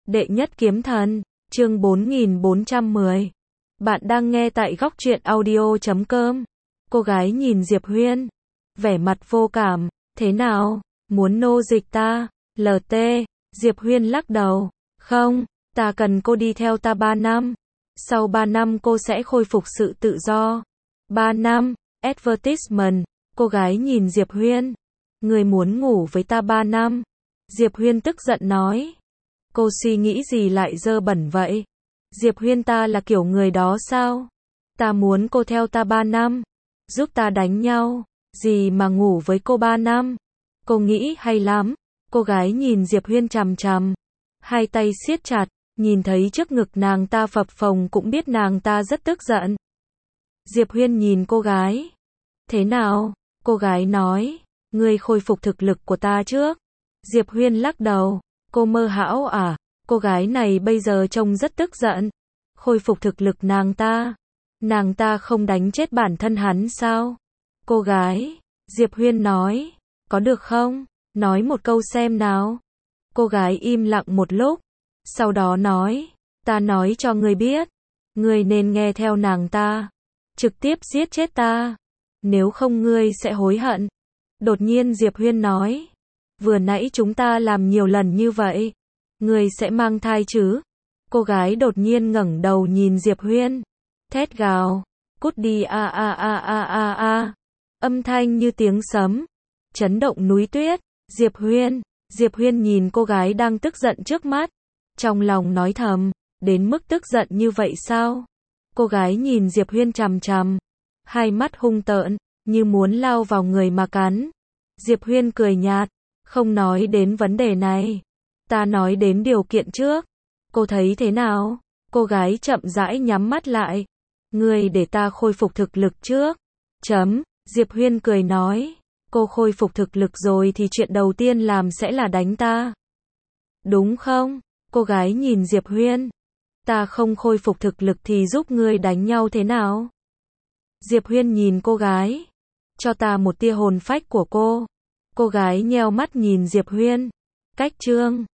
Đệ nhất kiếm thần, chương 4410. Bạn đang nghe tại góc truyện audio.com. Cô gái nhìn Diệp Huyên, vẻ mặt vô cảm, thế nào, muốn nô dịch ta, LT, Diệp Huyên lắc đầu, không, ta cần cô đi theo ta 3 năm, sau 3 năm cô sẽ khôi phục sự tự do. 3 năm, advertisement, cô gái nhìn Diệp Huyên, người muốn ngủ với ta 3 năm. Diệp Huyên tức giận nói, cô suy nghĩ gì lại dơ bẩn vậy? Diệp Huyên, ta là kiểu người đó sao? Ta muốn cô theo ta 3 năm, giúp ta đánh nhau, gì mà ngủ với cô 3 năm? Cô nghĩ hay lắm. Cô gái nhìn Diệp Huyên chằm chằm, hai tay siết chặt, nhìn thấy trước ngực nàng ta phập phồng cũng biết nàng ta rất tức giận. Diệp Huyên nhìn cô gái, thế nào? Cô gái nói, ngươi khôi phục thực lực của ta trước. Diệp Huyên lắc đầu, cô mơ hão à? Cô gái này bây giờ trông rất tức giận. Khôi phục thực lực nàng ta không đánh chết bản thân hắn sao? Cô gái, Diệp Huyên nói, có được không? Nói một câu xem nào. Cô gái im lặng một lúc, sau đó nói, ta nói cho ngươi biết, ngươi nên nghe theo nàng ta, trực tiếp giết chết ta, nếu không ngươi sẽ hối hận. Đột nhiên Diệp Huyên nói, vừa nãy chúng ta làm nhiều lần như vậy, ngươi sẽ mang thai chứ? Cô gái đột nhiên ngẩng đầu nhìn Diệp Huyên, thét gào, cút đi a a a a a a. Âm thanh như tiếng sấm, chấn động núi tuyết. Diệp Huyên nhìn cô gái đang tức giận trước mắt, trong lòng nói thầm, đến mức tức giận như vậy sao? Cô gái nhìn Diệp Huyên chằm chằm, hai mắt hung tợn, như muốn lao vào người mà cắn. Diệp Huyên cười nhạt, không nói đến vấn đề này, ta nói đến điều kiện trước. Cô thấy thế nào? Cô gái chậm rãi nhắm mắt lại. Ngươi để ta khôi phục thực lực trước. Diệp Huyên cười nói, cô khôi phục thực lực rồi thì chuyện đầu tiên làm sẽ là đánh ta. Đúng không? Cô gái nhìn Diệp Huyên, ta không khôi phục thực lực thì giúp ngươi đánh nhau thế nào? Diệp Huyên nhìn cô gái, cho ta một tia hồn phách của cô. Cô gái nheo mắt nhìn Diệp Huyên, cách chương